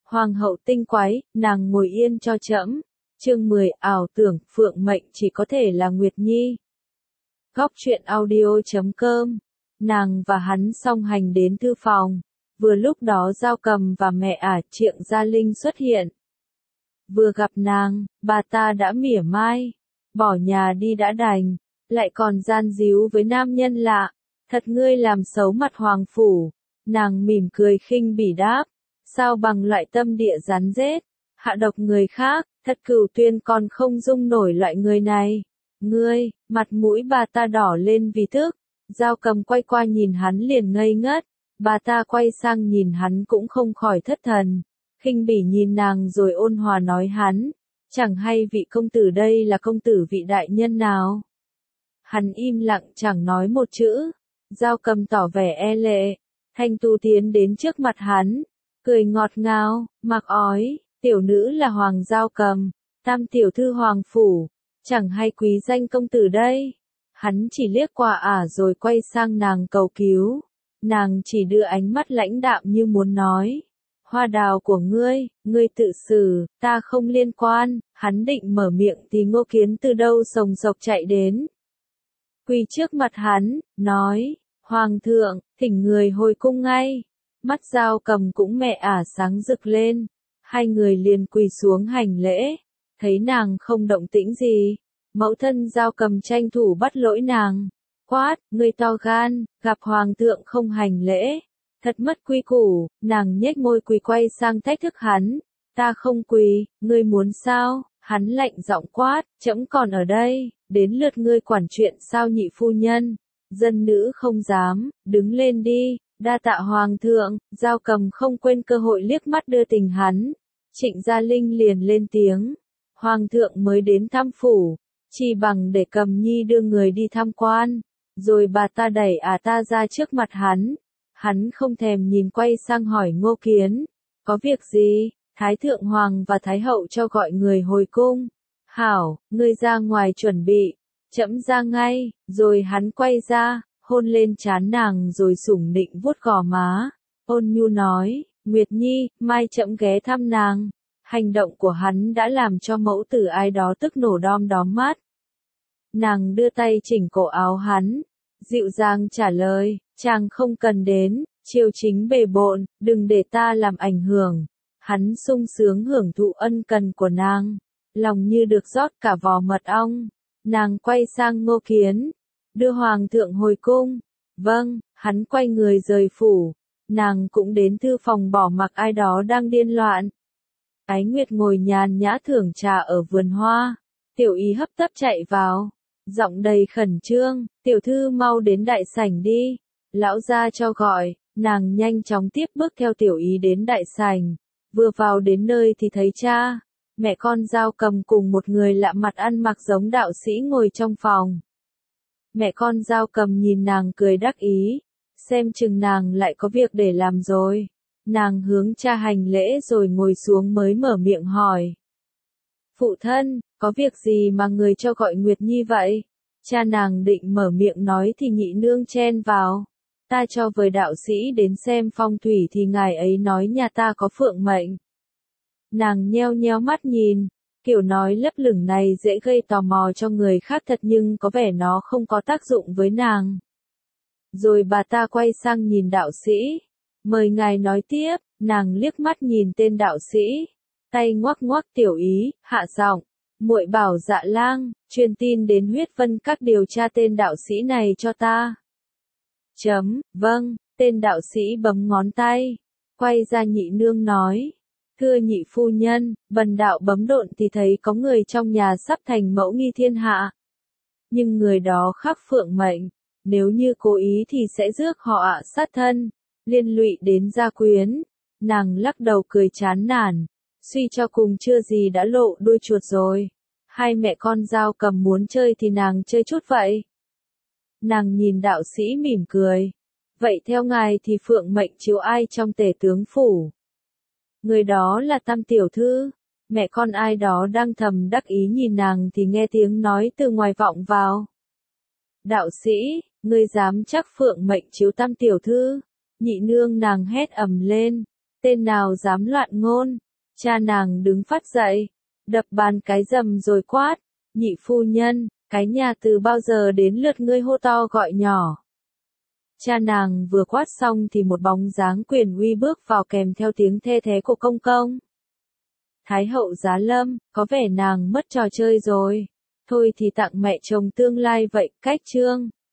Hoàng hậu tinh quái, nàng ngồi yên cho trẫm. Chương 10 ảo tưởng phượng mệnh chỉ có thể là Nguyệt Nhi. Góc truyện audio.com. Nàng và hắn song hành đến thư phòng. Vừa lúc đó Giao Cầm và mẹ ả Triệu Gia Linh xuất hiện. Vừa gặp nàng, bà ta đã mỉa mai. Bỏ nhà đi đã đành, lại còn gian díu với nam nhân lạ. Thật ngươi làm xấu mặt hoàng phủ. Nàng mỉm cười khinh bỉ đáp. Sao bằng loại tâm địa rắn rết, hạ độc người khác, thật Cửu Tuyên còn không dung nổi loại người này. Ngươi, mặt mũi bà ta đỏ lên vì tức. Giao Cầm quay qua nhìn hắn liền ngây ngất. Bà ta quay sang nhìn hắn cũng không khỏi thất thần. Khinh bỉ nhìn nàng rồi ôn hòa nói hắn. Chẳng hay vị công tử đây là công tử vị đại nhân nào? Hắn im lặng chẳng nói một chữ. Giao Cầm tỏ vẻ e lệ. Thanh Tu tiến đến trước mặt hắn. Cười ngọt ngào, mặc ói, tiểu nữ là Hoàng Giao Cầm, tam tiểu thư Hoàng Phủ, chẳng hay quý danh công tử đây. Hắn chỉ liếc qua ả rồi quay sang nàng cầu cứu. Nàng chỉ đưa ánh mắt lãnh đạm như muốn nói. Hoa đào của ngươi tự xử, ta không liên quan. Hắn định mở miệng thì Ngô Kiến từ đâu sồng sộc chạy đến. Quỳ trước mặt hắn, nói, Hoàng thượng, thỉnh người hồi cung ngay. Mắt Giao Cầm cũng mẹ ả sáng rực lên. Hai người liền quỳ xuống hành lễ. Thấy nàng không động tĩnh gì. Mẫu thân Giao Cầm tranh thủ bắt lỗi nàng. Quát, ngươi to gan, gặp hoàng thượng không hành lễ. Thật mất quy củ, nàng nhếch môi quỳ quay sang thách thức hắn. Ta không quỳ, ngươi muốn sao? Hắn lạnh giọng quát, trẫm còn ở đây, đến lượt ngươi quản chuyện sao nhị phu nhân. Dân nữ không dám, đứng lên đi. Đa tạ hoàng thượng, Giao Cầm không quên cơ hội liếc mắt đưa tình hắn. Trịnh Gia Linh liền lên tiếng. Hoàng thượng mới đến thăm phủ, chỉ bằng để Cầm Nhi đưa người đi tham quan. Rồi bà ta đẩy ta ra trước mặt hắn. Hắn không thèm nhìn quay sang hỏi Ngô Kiến. Có việc gì? Thái thượng hoàng và thái hậu cho gọi người hồi cung. Hảo, ngươi ra ngoài chuẩn bị. Trẫm ra ngay, rồi hắn quay ra. Hôn lên trán nàng rồi sủng nịnh vuốt gò má. Ôn nhu nói, Nguyệt Nhi, mai trẫm ghé thăm nàng. Hành động của hắn đã làm cho mẫu tử ai đó tức nổ đom đóm mắt. Nàng đưa tay chỉnh cổ áo hắn. Dịu dàng trả lời, chàng không cần đến, triều chính bề bộn, đừng để ta làm ảnh hưởng. Hắn sung sướng hưởng thụ ân cần của nàng. Lòng như được rót cả vò mật ong. Nàng quay sang Ngô Kiến. Đưa hoàng thượng hồi cung. Vâng, hắn quay người rời phủ. Nàng cũng đến thư phòng bỏ mặc ai đó đang điên loạn. Ái Nguyệt ngồi nhàn nhã thưởng trà ở vườn hoa. Tiểu Ý hấp tấp chạy vào. Giọng đầy khẩn trương, tiểu thư mau đến đại sảnh đi. Lão gia cho gọi, nàng nhanh chóng tiếp bước theo Tiểu Ý đến đại sảnh. Vừa vào đến nơi thì thấy cha, mẹ con Giao Cầm cùng một người lạ mặt ăn mặc giống đạo sĩ ngồi trong phòng. Mẹ con Giao Cầm nhìn nàng cười đắc ý, xem chừng nàng lại có việc để làm rồi. Nàng hướng cha hành lễ rồi ngồi xuống mới mở miệng hỏi. Phụ thân, có việc gì mà người cho gọi Nguyệt Nhi vậy? Cha nàng định mở miệng nói thì nhị nương chen vào. Ta cho với đạo sĩ đến xem phong thủy thì ngài ấy nói nhà ta có phượng mệnh. Nàng nheo nheo mắt nhìn. Kiểu nói lấp lửng này dễ gây tò mò cho người khác thật nhưng có vẻ nó không có tác dụng với nàng. Rồi bà ta quay sang nhìn đạo sĩ. Mời ngài nói tiếp, nàng liếc mắt nhìn tên đạo sĩ. Tay ngoắc ngoắc Tiểu Ý, hạ giọng. Muội bảo Dạ Lang, truyền tin đến Huyết Vân Các điều tra tên đạo sĩ này cho ta. Vâng, tên đạo sĩ bấm ngón tay. Quay ra nhị nương nói. Thưa nhị phu nhân, bần đạo bấm độn thì thấy có người trong nhà sắp thành mẫu nghi thiên hạ. Nhưng người đó khắc phượng mệnh, nếu như cố ý thì sẽ rước họ sát thân, liên lụy đến gia quyến. Nàng lắc đầu cười chán nản, suy cho cùng chưa gì đã lộ đuôi chuột rồi. Hai mẹ con Giao Cầm muốn chơi thì nàng chơi chút vậy. Nàng nhìn đạo sĩ mỉm cười. Vậy theo ngài thì phượng mệnh chiếu ai trong tể tướng phủ? Người đó là Tam tiểu thư. Mẹ con ai đó đang thầm đắc ý nhìn nàng thì nghe tiếng nói từ ngoài vọng vào. Đạo sĩ, ngươi dám chắc phượng mệnh chiếu Tam tiểu thư? Nhị nương nàng hét ầm lên. Tên nào dám loạn ngôn? Cha nàng đứng phát dậy, đập bàn cái rầm rồi quát, nhị phu nhân, cái nhà từ bao giờ đến lượt ngươi hô to gọi nhỏ. Cha nàng vừa quát xong thì một bóng dáng quyền uy bước vào kèm theo tiếng thê thé của công công. Thái hậu Giá Lâm, có vẻ nàng mất trò chơi rồi. Thôi thì tặng mẹ chồng tương lai vậy, cách chương.